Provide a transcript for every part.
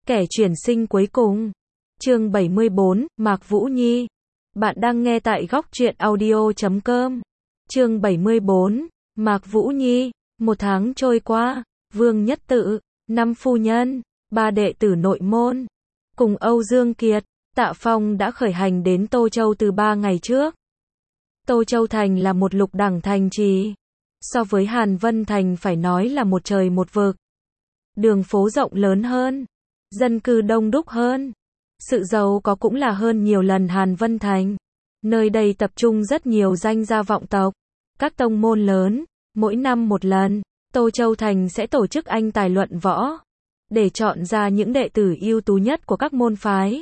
Kẻ chuyển sinh cuối cùng. Chương 74, Mạc Vũ Nhi. Bạn đang nghe tại góc truyện audio.com. Chương 74, Mạc Vũ Nhi. Một tháng trôi qua, Vương Nhất Tự, 5 phu nhân, 3 đệ tử nội môn, cùng Âu Dương Kiệt, Tạ Phong đã khởi hành đến Tô Châu từ 3 ngày trước. Tô Châu Thành là một lục đẳng thành trì. So với Hàn Vân Thành phải nói là một trời một vực. Đường phố rộng lớn hơn, dân cư đông đúc hơn, sự giàu có cũng là hơn nhiều lần Hàn Vân Thành. Nơi đây tập trung rất nhiều danh gia vọng tộc, các tông môn lớn, mỗi năm một lần, Tô Châu Thành sẽ tổ chức anh tài luận võ, để chọn ra những đệ tử ưu tú nhất của các môn phái.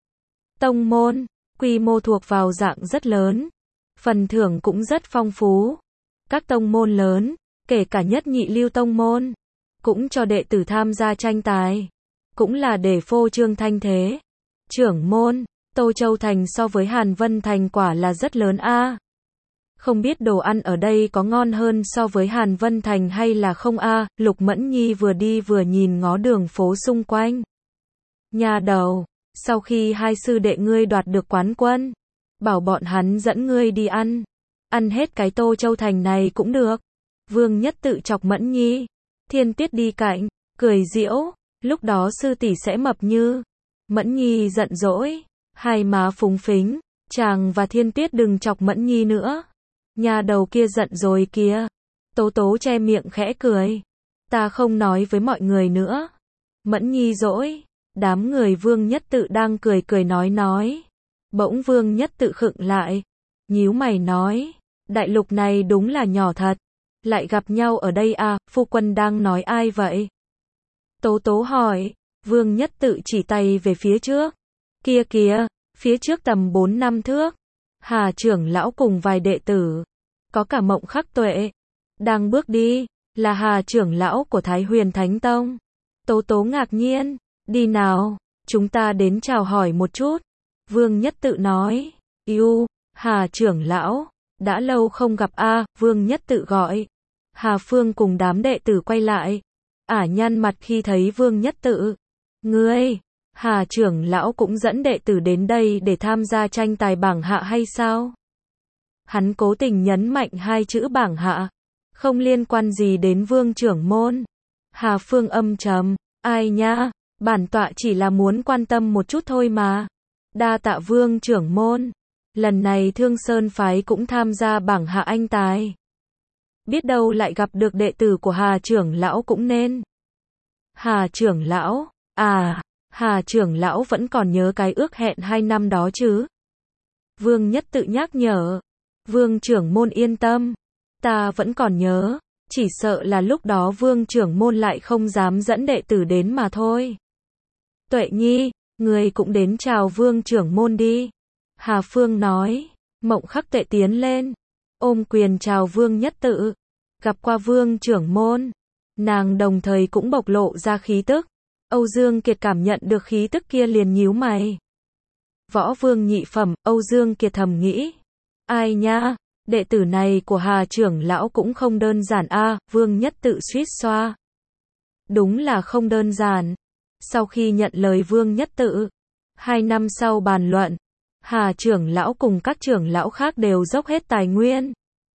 Tông môn, quy mô thuộc vào dạng rất lớn, phần thưởng cũng rất phong phú. Các tông môn lớn, kể cả nhất nhị lưu tông môn, cũng cho đệ tử tham gia tranh tài, cũng là để phô trương thanh thế. Trưởng môn, Tô Châu Thành so với Hàn Vân Thành quả là rất lớn a. Không biết đồ ăn ở đây có ngon hơn so với Hàn Vân Thành hay là không a? Lục Mẫn Nhi vừa đi vừa nhìn ngó đường phố xung quanh. Nhà đầu, sau khi hai sư đệ ngươi đoạt được quán quân, bảo bọn hắn dẫn ngươi đi ăn. Ăn hết cái Tô Châu Thành này cũng được. Vương Nhất Tự chọc Mẫn Nhi. Thiên Tuyết đi cạnh, cười giễu, lúc đó sư tỷ sẽ mập như. Mẫn Nhi giận dỗi, hai má phúng phính, chàng và Thiên Tuyết đừng chọc Mẫn Nhi nữa. Nhà đầu kia giận rồi kìa. Tố Tố che miệng khẽ cười. Ta không nói với mọi người nữa. Mẫn Nhi dỗi, đám người Vương Nhất Tự đang cười cười nói. Bỗng Vương Nhất Tự khựng lại, nhíu mày nói, đại lục này đúng là nhỏ thật. Lại gặp nhau ở đây à, phu quân đang nói ai vậy? Tố Tố hỏi. Vương Nhất Tự chỉ tay về phía trước. Kia kìa, phía trước tầm 4 năm thước. Hà trưởng lão cùng vài đệ tử, có cả Mộng Khắc Tuệ, đang bước đi, là Hà trưởng lão của Thái Huyền Thánh Tông. Tố Tố ngạc nhiên, đi nào, chúng ta đến chào hỏi một chút. Vương Nhất Tự nói, yêu, Hà trưởng lão, đã lâu không gặp a. Vương Nhất Tự gọi. Hà Phương cùng đám đệ tử quay lại, nhăn mặt khi thấy Vương Nhất Tự. Ngươi, Hà trưởng lão cũng dẫn đệ tử đến đây để tham gia tranh tài bảng hạ hay sao? Hắn cố tình nhấn mạnh hai chữ bảng hạ, không liên quan gì đến Vương trưởng môn. Hà Phương âm trầm, ai nha, bản tọa chỉ là muốn quan tâm một chút thôi mà. Đa tạ Vương trưởng môn, lần này Thương Sơn phái cũng tham gia bảng hạ anh tài. Biết đâu lại gặp được đệ tử của Hà trưởng lão cũng nên. Hà trưởng lão, Hà trưởng lão vẫn còn nhớ cái ước hẹn 2 năm đó chứ? Vương Nhất Tự nhắc nhở. Vương trưởng môn yên tâm, ta vẫn còn nhớ, chỉ sợ là lúc đó Vương trưởng môn lại không dám dẫn đệ tử đến mà thôi. Tuệ Nhi, người cũng đến chào Vương trưởng môn đi. Hà Phương nói. Mộng Khắc Tuệ tiến lên, ôm quyền chào Vương Nhất Tự. Gặp qua Vương trưởng môn, nàng đồng thời cũng bộc lộ ra khí tức. Âu Dương Kiệt cảm nhận được khí tức kia liền nhíu mày. Võ vương nhị phẩm, Âu Dương Kiệt thầm nghĩ. Ai nha, đệ tử này của Hà trưởng lão cũng không đơn giản a. Vương Nhất Tự suýt xoa. Đúng là không đơn giản. Sau khi nhận lời Vương Nhất Tự, 2 năm sau bàn luận, Hà trưởng lão cùng các trưởng lão khác đều dốc hết tài nguyên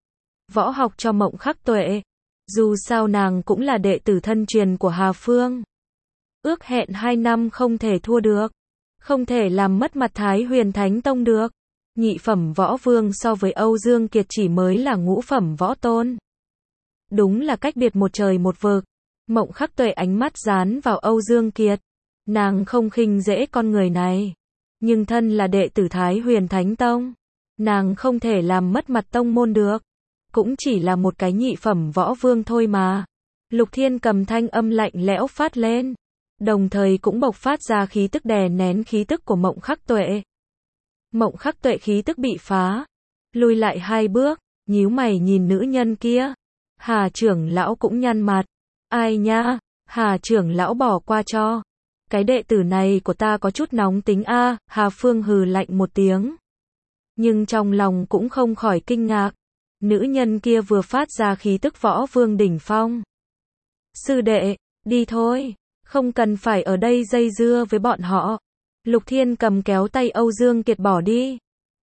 võ học cho Mộng Khắc Tuệ. Dù sao nàng cũng là đệ tử thân truyền của Hà Phương. Ước hẹn 2 năm không thể thua được, không thể làm mất mặt Thái Huyền Thánh Tông được. Nhị phẩm võ vương so với Âu Dương Kiệt chỉ mới là ngũ phẩm võ tôn. Đúng là cách biệt một trời một vực. Mộng Khắc Tuệ ánh mắt dán vào Âu Dương Kiệt. Nàng không khinh dễ con người này. Nhưng thân là đệ tử Thái Huyền Thánh Tông, nàng không thể làm mất mặt tông môn được. Cũng chỉ là một cái nhị phẩm võ vương thôi mà. Lục Thiên cầm thanh âm lạnh lẽo phát lên, đồng thời cũng bộc phát ra khí tức đè nén khí tức của Mộng Khắc Tuệ. Mộng Khắc Tuệ khí tức bị phá, lùi lại 2 bước, nhíu mày nhìn nữ nhân kia. Hà trưởng lão cũng nhăn mặt. Ai nha, Hà trưởng lão bỏ qua cho. Cái đệ tử này của ta có chút nóng tính a. Hà Phương hừ lạnh một tiếng. Nhưng trong lòng cũng không khỏi kinh ngạc. Nữ nhân kia vừa phát ra khí tức võ vương đỉnh phong. Sư đệ, đi thôi. Không cần phải ở đây dây dưa với bọn họ. Lục Thiên cầm kéo tay Âu Dương Kiệt bỏ đi.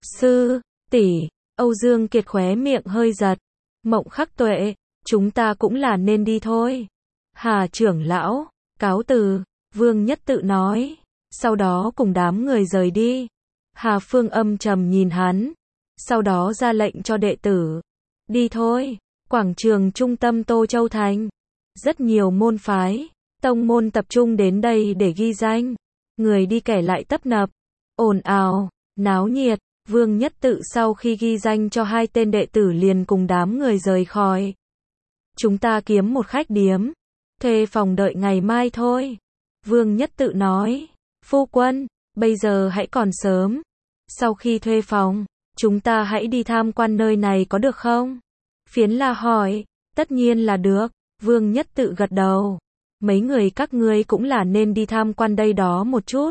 Sư tỷ, Âu Dương Kiệt khóe miệng hơi giật. Mộng Khắc Tuệ, chúng ta cũng là nên đi thôi. Hà trưởng lão, cáo từ, Vương Nhất Tự nói. Sau đó cùng đám người rời đi. Hà Phương âm trầm nhìn hắn. Sau đó ra lệnh cho đệ tử. Đi thôi, quảng trường trung tâm Tô Châu Thành. Rất nhiều môn phái, tông môn tập trung đến đây để ghi danh. Người đi kẻ lại tấp nập. Ồn ào, náo nhiệt. Vương Nhất Tự sau khi ghi danh cho 2 tên đệ tử liền cùng đám người rời khỏi. Chúng ta kiếm một khách điếm. Thuê phòng đợi ngày mai thôi. Vương Nhất Tự nói. Phu quân, bây giờ hãy còn sớm. Sau khi thuê phòng, chúng ta hãy đi tham quan nơi này có được không? Phiến La hỏi. Tất nhiên là được. Vương Nhất Tự gật đầu. Mấy người các ngươi cũng là nên đi tham quan đây đó một chút.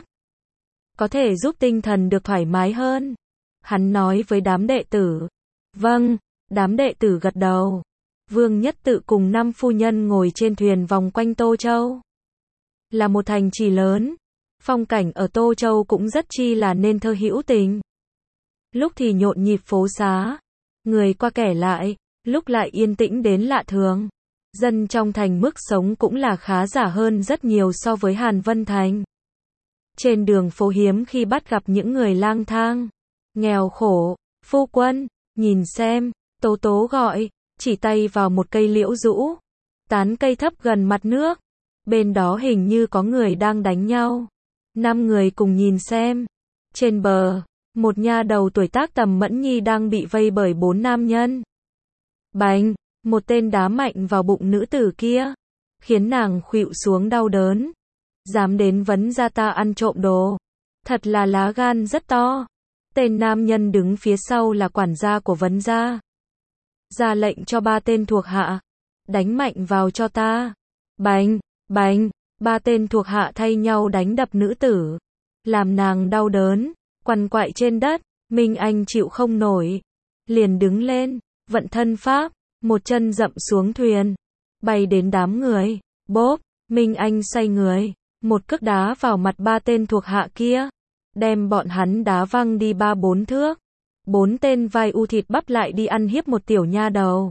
Có thể giúp tinh thần được thoải mái hơn. Hắn nói với đám đệ tử. Vâng, đám đệ tử gật đầu. Vương Nhất Tự cùng 5 phu nhân ngồi trên thuyền vòng quanh Tô Châu. Là một thành trì lớn. Phong cảnh ở Tô Châu cũng rất chi là nên thơ hữu tình. Lúc thì nhộn nhịp phố xá. Người qua kẻ lại, lúc lại yên tĩnh đến lạ thường. Dân trong thành mức sống cũng là khá giả hơn rất nhiều so với Hàn Vân Thành. Trên đường phố hiếm khi bắt gặp những người lang thang. Nghèo khổ, phu quân, nhìn xem, Tố Tố gọi, chỉ tay vào một cây liễu rũ. Tán cây thấp gần mặt nước. Bên đó hình như có người đang đánh nhau. 5 người cùng nhìn xem. Trên bờ, một nha đầu tuổi tác tầm Mẫn Nhi đang bị vây bởi 4 nam nhân. Bành, một tên đá mạnh vào bụng nữ tử kia, khiến nàng khuỵu xuống đau đớn. Dám đến vấn gia ta ăn trộm đồ. Thật là lá gan rất to. Tên nam nhân đứng phía sau là quản gia của vấn gia. Ra lệnh cho 3 tên thuộc hạ. Đánh mạnh vào cho ta. Bành, bành, 3 tên thuộc hạ thay nhau đánh đập nữ tử. Làm nàng đau đớn, quằn quại trên đất. Minh Anh chịu không nổi. Liền đứng lên, vận thân pháp, một chân dậm xuống thuyền. Bay đến đám người. Bốp, Minh Anh xoay người. Một cước đá vào mặt 3 tên thuộc hạ kia. Đem bọn hắn đá văng đi 3-4 thước. 4 tên vai u thịt bắp lại đi ăn hiếp một tiểu nha đầu.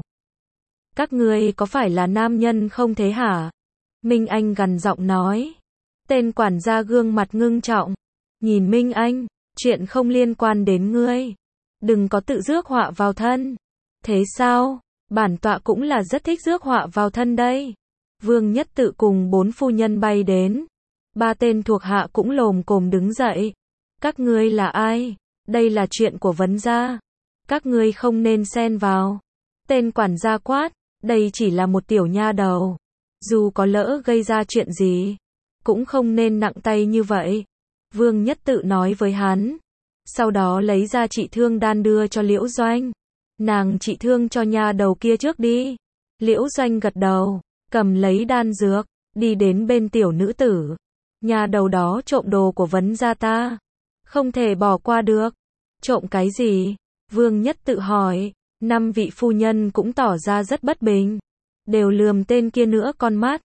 Các ngươi có phải là nam nhân không thế hả? Minh Anh gằn giọng nói. Tên quản gia gương mặt ngưng trọng. Nhìn Minh Anh, chuyện không liên quan đến ngươi. Đừng có tự rước họa vào thân. Thế sao? Bản tọa cũng là rất thích rước họa vào thân đây. Vương Nhất Tự cùng 4 phu nhân bay đến. 3 tên thuộc hạ cũng lồm cồm đứng dậy. Các ngươi là ai? Đây là chuyện của vấn gia. Các ngươi không nên xen vào. Tên quản gia quát. Đây chỉ là một tiểu nha đầu. Dù có lỡ gây ra chuyện gì, cũng không nên nặng tay như vậy. Vương Nhất Tự nói với hắn. Sau đó lấy ra trị thương đan đưa cho Liễu Doanh. Nàng trị thương cho nha đầu kia trước đi. Liễu Doanh gật đầu, cầm lấy đan dược, đi đến bên tiểu nữ tử. Nha đầu đó trộm đồ của vấn gia ta. Không thể bỏ qua được. Trộm cái gì? Vương Nhất Tự hỏi. 5 vị phu nhân cũng tỏ ra rất bất bình. Đều lườm tên kia nữa con mắt.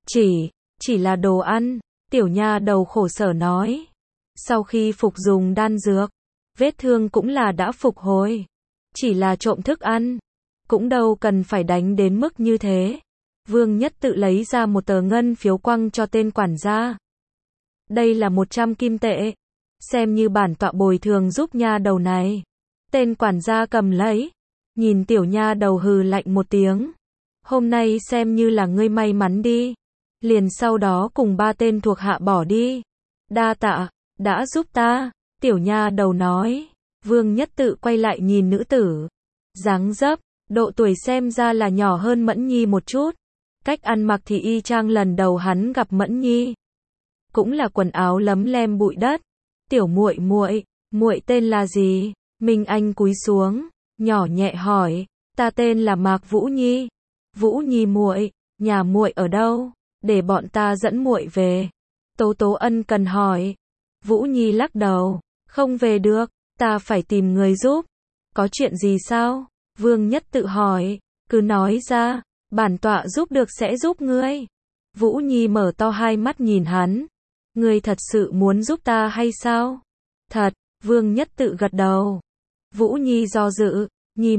Chỉ là đồ ăn. Tiểu nha đầu khổ sở nói. Sau khi phục dùng đan dược, vết thương cũng là đã phục hồi. Chỉ là trộm thức ăn, cũng đâu cần phải đánh đến mức như thế. Vương Nhất Tự lấy ra một tờ ngân phiếu quăng cho tên quản gia. Đây là 100 kim tệ. Xem như bản tọa bồi thường giúp nha đầu này. Tên quản gia cầm lấy. Nhìn tiểu nha đầu hừ lạnh một tiếng. Hôm nay xem như là ngươi may mắn đi. Liền sau đó cùng 3 tên thuộc hạ bỏ đi. Đa tạ, đã giúp ta. Tiểu nha đầu nói. Vương Nhất Tự quay lại nhìn nữ tử. Dáng dấp, độ tuổi xem ra là nhỏ hơn Mẫn Nhi một chút. Cách ăn mặc thì y chang lần đầu hắn gặp Mẫn Nhi. Cũng là quần áo lấm lem bụi đất. Tiểu muội muội, muội tên là gì? Minh Anh cúi xuống, nhỏ nhẹ hỏi. Ta tên là Mạc Vũ Nhi. Vũ Nhi muội, nhà muội ở đâu? Để bọn ta dẫn muội về. Tố Tố ân cần hỏi. Vũ Nhi lắc đầu. Không về được, ta phải tìm người giúp. Có chuyện gì sao? Vương Nhất Tự hỏi. Cứ nói ra, bản tọa giúp được sẽ giúp ngươi. Vũ Nhi mở to hai mắt nhìn hắn. Ngươi thật sự muốn giúp ta hay sao? Thật, Vương Nhất Tự gật đầu. Vũ Nhi do dự, Nhi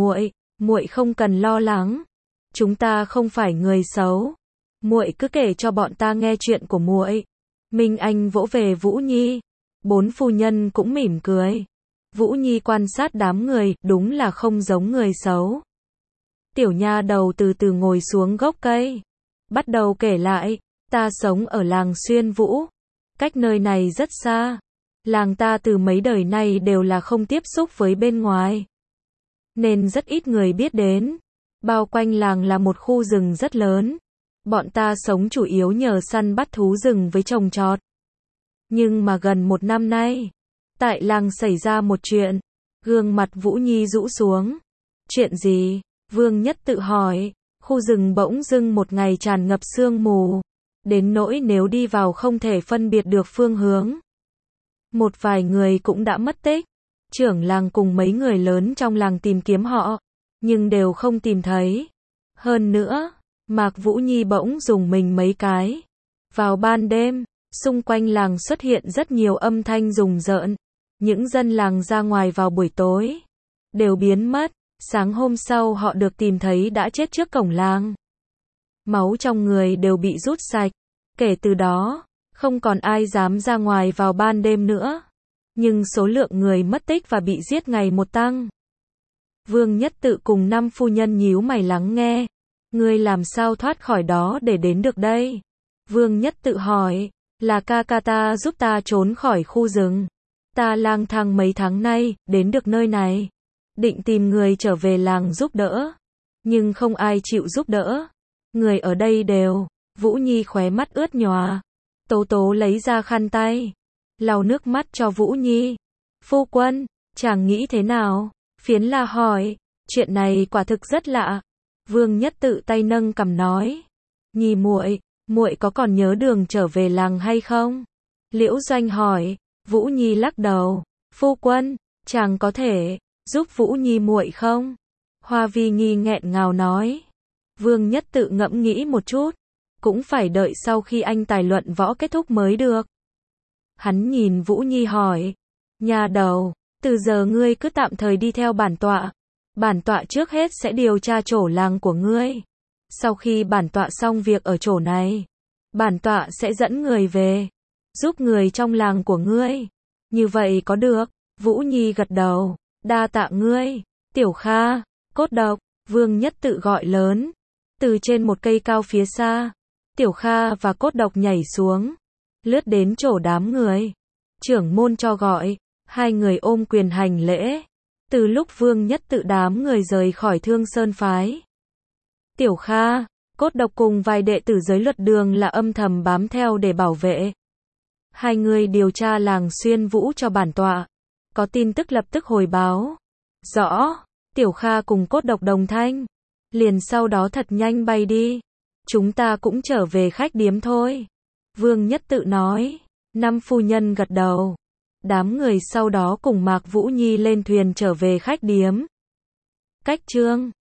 muội không cần lo lắng. Chúng ta không phải người xấu. Muội cứ kể cho bọn ta nghe chuyện của muội. Minh Anh vỗ về Vũ Nhi. Bốn phu nhân cũng mỉm cười. Vũ Nhi quan sát đám người, đúng là không giống người xấu. Tiểu nha đầu từ từ ngồi xuống gốc cây. Bắt đầu kể lại, ta sống ở làng Xuyên Vũ. Cách nơi này rất xa. Làng ta từ mấy đời nay đều là không tiếp xúc với bên ngoài. Nên rất ít người biết đến. Bao quanh làng là một khu rừng rất lớn. Bọn ta sống chủ yếu nhờ săn bắt thú rừng với trồng trọt. Nhưng mà gần một năm nay, tại làng xảy ra một chuyện. Gương mặt Vũ Nhi rũ xuống. Chuyện gì? Vương Nhất Tự hỏi. Khu rừng bỗng dưng một ngày tràn ngập sương mù. Đến nỗi nếu đi vào không thể phân biệt được phương hướng. Một vài người cũng đã mất tích. Trưởng làng cùng mấy người lớn trong làng tìm kiếm họ. Nhưng đều không tìm thấy. Hơn nữa, Mạc Vũ Nhi bỗng dùng mình mấy cái. Vào ban đêm, xung quanh làng xuất hiện rất nhiều âm thanh rùng rợn. Những dân làng ra ngoài vào buổi tối đều biến mất. Sáng hôm sau họ được tìm thấy đã chết trước cổng làng. Máu trong người đều bị rút sạch. Kể từ đó, không còn ai dám ra ngoài vào ban đêm nữa. Nhưng số lượng người mất tích và bị giết ngày một tăng. Vương Nhất Tự cùng 5 phu nhân nhíu mày lắng nghe. Ngươi làm sao thoát khỏi đó để đến được đây? Vương Nhất Tự hỏi, là ca ca ta giúp ta trốn khỏi khu rừng. Ta lang thang mấy tháng nay, đến được nơi này. Định tìm người trở về làng giúp đỡ. Nhưng không ai chịu giúp đỡ. Người ở đây đều. Vũ Nhi khóe mắt ướt nhòa. Tố Tố lấy ra khăn tay. Lau nước mắt cho Vũ Nhi. Phu quân, chàng nghĩ thế nào? Phiến La hỏi. Chuyện này quả thực rất lạ. Vương Nhất Tự tay nâng cằm nói. Nhi muội có còn nhớ đường trở về làng hay không? Liễu Doanh hỏi. Vũ Nhi lắc đầu. Phu quân, chàng có thể giúp Vũ Nhi muội không? Hoa Vi Nhi nghẹn ngào nói. Vương Nhất Tự ngẫm nghĩ một chút. Cũng phải đợi sau khi anh tài luận võ kết thúc mới được. Hắn nhìn Vũ Nhi hỏi. Nhà đầu, từ giờ ngươi cứ tạm thời đi theo bản tọa. Bản tọa trước hết sẽ điều tra chỗ làng của ngươi. Sau khi bản tọa xong việc ở chỗ này, bản tọa sẽ dẫn người về. Giúp người trong làng của ngươi. Như vậy có được? Vũ Nhi gật đầu. Đa tạ ngươi. Tiểu Kha, Cốt Độc, Vương Nhất Tự gọi lớn. Từ trên một cây cao phía xa, Tiểu Kha và Cốt Độc nhảy xuống. Lướt đến chỗ đám người. Trưởng môn cho gọi. Hai người ôm quyền hành lễ. Từ lúc Vương Nhất Tự đám người rời khỏi Thương Sơn phái, Tiểu Kha, Cốt Độc cùng vài đệ tử giới luật đường là âm thầm bám theo để bảo vệ. Hai người điều tra làng Xuyên Vũ cho bản tọa. Có tin tức lập tức hồi báo. Rõ. Tiểu Kha cùng Cốt Độc đồng thanh. Liền sau đó thật nhanh bay đi. Chúng ta cũng trở về khách điếm thôi. Vương Nhất Tự nói. 5 phu nhân gật đầu. Đám người sau đó cùng Mạc Vũ Nhi lên thuyền trở về khách điếm. Cách chương